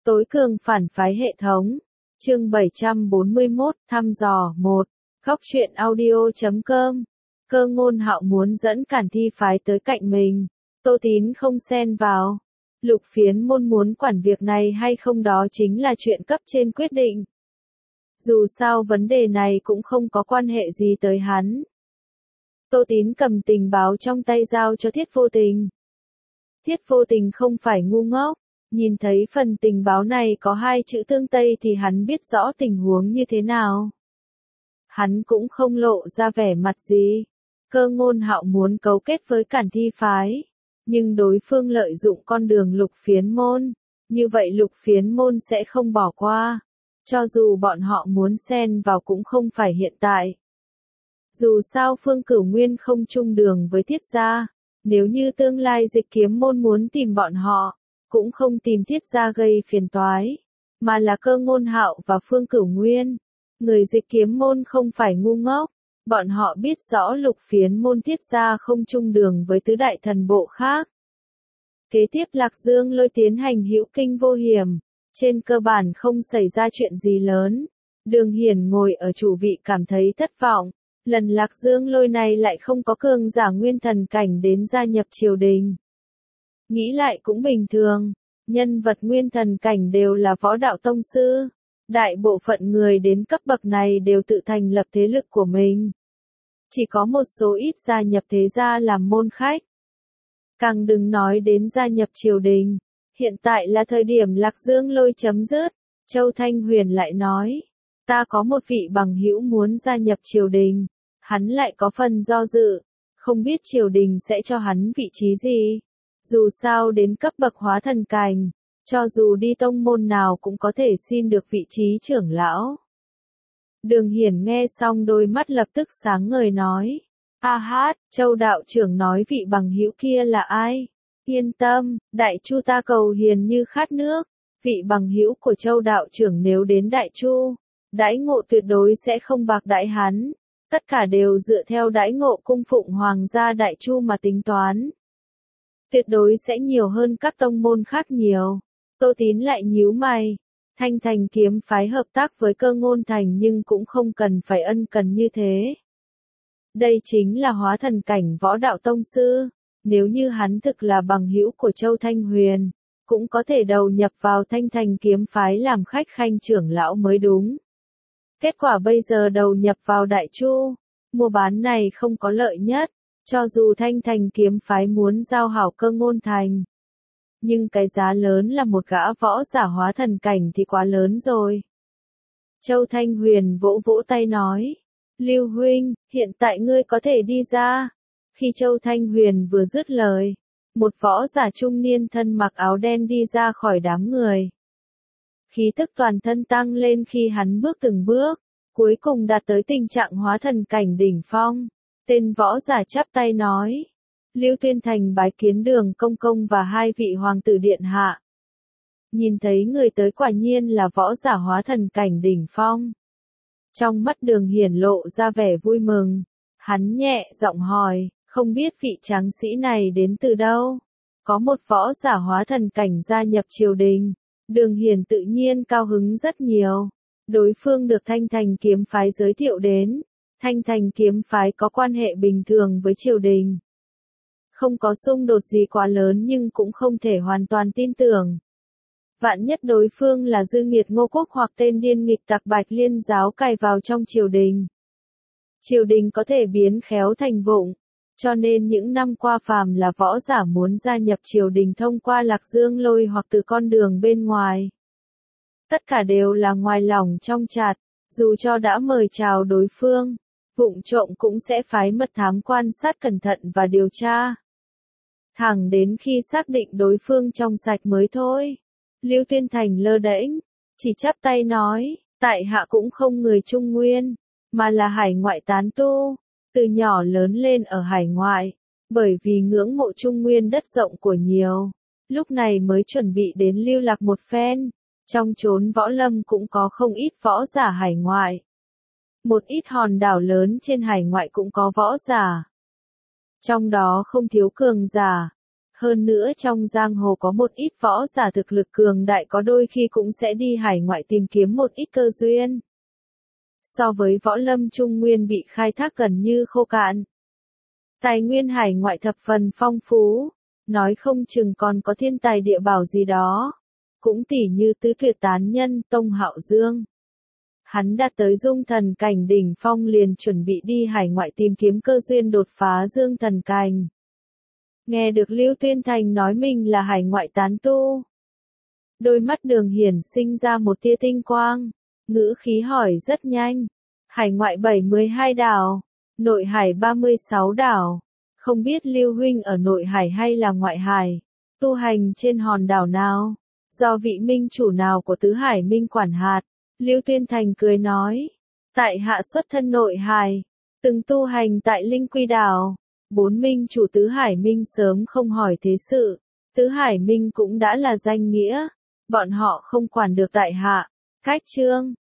Tối cường phản phái hệ thống. Chương 741, thăm dò 1. Góc truyện audio.com. Cơ Ngôn Hạo muốn dẫn Cản Thi phái tới cạnh mình. Tô Tín không xen vào. Lục Phiến Môn muốn quản việc này hay không đó chính là chuyện cấp trên quyết định. Dù sao vấn đề này cũng không có quan hệ gì tới hắn. Tô Tín cầm tình báo trong tay giao cho Thiết Vô Tình. Thiết Vô Tình không phải ngu ngốc. Nhìn thấy phần tình báo này có hai chữ tương Tây thì hắn biết rõ tình huống như thế nào. Hắn cũng không lộ ra vẻ mặt gì. Cơ Ngôn Hạo muốn cấu kết với Cản Thi phái. Nhưng đối phương lợi dụng con đường Lục Phiến Môn. Như vậy Lục Phiến Môn sẽ không bỏ qua. Cho dù bọn họ muốn xen vào cũng không phải hiện tại. Dù sao Phương Cửu Nguyên không chung đường với Thiết gia. Nếu như tương lai Dịch Kiếm Môn muốn tìm bọn họ, cũng không tìm Thiết gia gây phiền toái, mà là Cơ Ngôn Hạo và Phương Cửu Nguyên. Người Dịch Kiếm Môn không phải ngu ngốc, bọn họ biết rõ Lục Phiến Môn Thiết gia không chung đường với tứ đại thần bộ khác. Kế tiếp Lạc Dương Lôi tiến hành hữu kinh vô hiểm, trên cơ bản không xảy ra chuyện gì lớn. Đường Hiển ngồi ở chủ vị cảm thấy thất vọng, lần Lạc Dương Lôi này lại không có cường giả nguyên thần cảnh đến gia nhập triều đình. Nghĩ lại cũng bình thường, nhân vật nguyên thần cảnh đều là võ đạo tông sư. Đại bộ phận người đến cấp bậc này đều tự thành lập thế lực của mình. Chỉ có một số ít gia nhập thế gia làm môn khách. Càng đừng nói đến gia nhập triều đình. Hiện tại là thời điểm Lạc Dương Lôi chấm dứt. Châu Thanh Huyền lại nói, ta có một vị bằng hữu muốn gia nhập triều đình. Hắn lại có phần do dự, không biết triều đình sẽ cho hắn vị trí gì. Dù sao đến cấp bậc hóa thần cảnh, cho dù đi tông môn nào cũng có thể xin được vị trí trưởng lão. Đường Hiển nghe xong đôi mắt lập tức sáng ngời nói, a hát, Châu đạo trưởng nói vị bằng hữu kia là ai? Yên tâm, Đại Chu ta cầu hiền như khát nước, vị bằng hữu của Châu đạo trưởng nếu đến Đại Chu, đãi ngộ tuyệt đối sẽ không bạc đãi hắn, tất cả đều dựa theo đãi ngộ cung phụng hoàng gia Đại Chu mà tính toán. Tuyệt đối sẽ nhiều hơn các tông môn khác nhiều. Tô Tín lại nhíu mày. Thanh Thành kiếm phái hợp tác với Cơ Ngôn Thành nhưng cũng không cần phải ân cần như thế. Đây chính là hóa thần cảnh võ đạo tông sư. Nếu như hắn thực là bằng hữu của Châu Thanh Huyền, cũng có thể đầu nhập vào Thanh Thành kiếm phái làm khách khanh trưởng lão mới đúng. Kết quả bây giờ đầu nhập vào Đại Chu, mua bán này không có lợi nhất. Cho dù Thanh Thành kiếm phái muốn giao hảo Cơ Ngôn Thành, nhưng cái giá lớn là một gã võ giả hóa thần cảnh thì quá lớn rồi. Châu Thanh Huyền vỗ vỗ tay nói, Lưu huynh, hiện tại ngươi có thể đi ra. Khi Châu Thanh Huyền vừa dứt lời, một võ giả trung niên thân mặc áo đen đi ra khỏi đám người. Khí tức toàn thân tăng lên khi hắn bước từng bước, cuối cùng đạt tới tình trạng hóa thần cảnh đỉnh phong. Tên võ giả chắp tay nói, Lưu Tuyên Thành bái kiến Đường công công và hai vị hoàng tử điện hạ. Nhìn thấy người tới quả nhiên là võ giả hóa thần cảnh đỉnh phong. Trong mắt Đường Hiển lộ ra vẻ vui mừng, hắn nhẹ giọng hỏi, không biết vị tráng sĩ này đến từ đâu? Có một võ giả hóa thần cảnh gia nhập triều đình, Đường Hiển tự nhiên cao hứng rất nhiều. Đối phương được Thanh Thành kiếm phái giới thiệu đến. Thanh Thành kiếm phái có quan hệ bình thường với triều đình. Không có xung đột gì quá lớn nhưng cũng không thể hoàn toàn tin tưởng. Vạn nhất đối phương là dư nghiệt Ngô Quốc hoặc tên điên nghịch tặc Bạch Liên giáo cài vào trong triều đình. Triều đình có thể biến khéo thành vụng. Cho nên những năm qua phàm là võ giả muốn gia nhập triều đình thông qua Lạc Dương Lôi hoặc từ con đường bên ngoài. Tất cả đều là ngoài lòng trong chặt, dù cho đã mời chào đối phương. Vụng trộm cũng sẽ phái mật thám quan sát cẩn thận và điều tra. Thẳng đến khi xác định đối phương trong sạch mới thôi. Lưu Tuyên Thành lơ đễnh, chỉ chắp tay nói, tại hạ cũng không người Trung Nguyên, mà là hải ngoại tán tu, từ nhỏ lớn lên ở hải ngoại, bởi vì ngưỡng mộ Trung Nguyên đất rộng của nhiều, lúc này mới chuẩn bị đến lưu lạc một phen, trong chốn võ lâm cũng có không ít võ giả hải ngoại. Một ít hòn đảo lớn trên hải ngoại cũng có võ giả. Trong đó không thiếu cường giả. Hơn nữa trong giang hồ có một ít võ giả thực lực cường đại có đôi khi cũng sẽ đi hải ngoại tìm kiếm một ít cơ duyên. So với võ lâm trung nguyên bị khai thác gần như khô cạn. Tài nguyên hải ngoại thập phần phong phú, nói không chừng còn có thiên tài địa bảo gì đó. Cũng tỉ như tứ tuyệt tán nhân Tông Hạo Dương. Hắn đạt tới dung thần cảnh đỉnh phong liền chuẩn bị đi hải ngoại tìm kiếm cơ duyên đột phá dương thần cảnh. Nghe được Lưu Tuyên Thành nói mình là hải ngoại tán tu. Đôi mắt Đường Hiển sinh ra một tia tinh quang, ngữ khí hỏi rất nhanh. Hải ngoại 72 đảo, nội hải 36 đảo. Không biết Lưu huynh ở nội hải hay là ngoại hải, tu hành trên hòn đảo nào, do vị minh chủ nào của tứ hải minh quản hạt. Lưu Tuyên Thành cười nói, tại hạ xuất thân nội hải, từng tu hành tại Linh Quy đảo. Bốn minh chủ tứ hải minh sớm không hỏi thế sự, tứ hải minh cũng đã là danh nghĩa, bọn họ không quản được tại hạ. Cách chương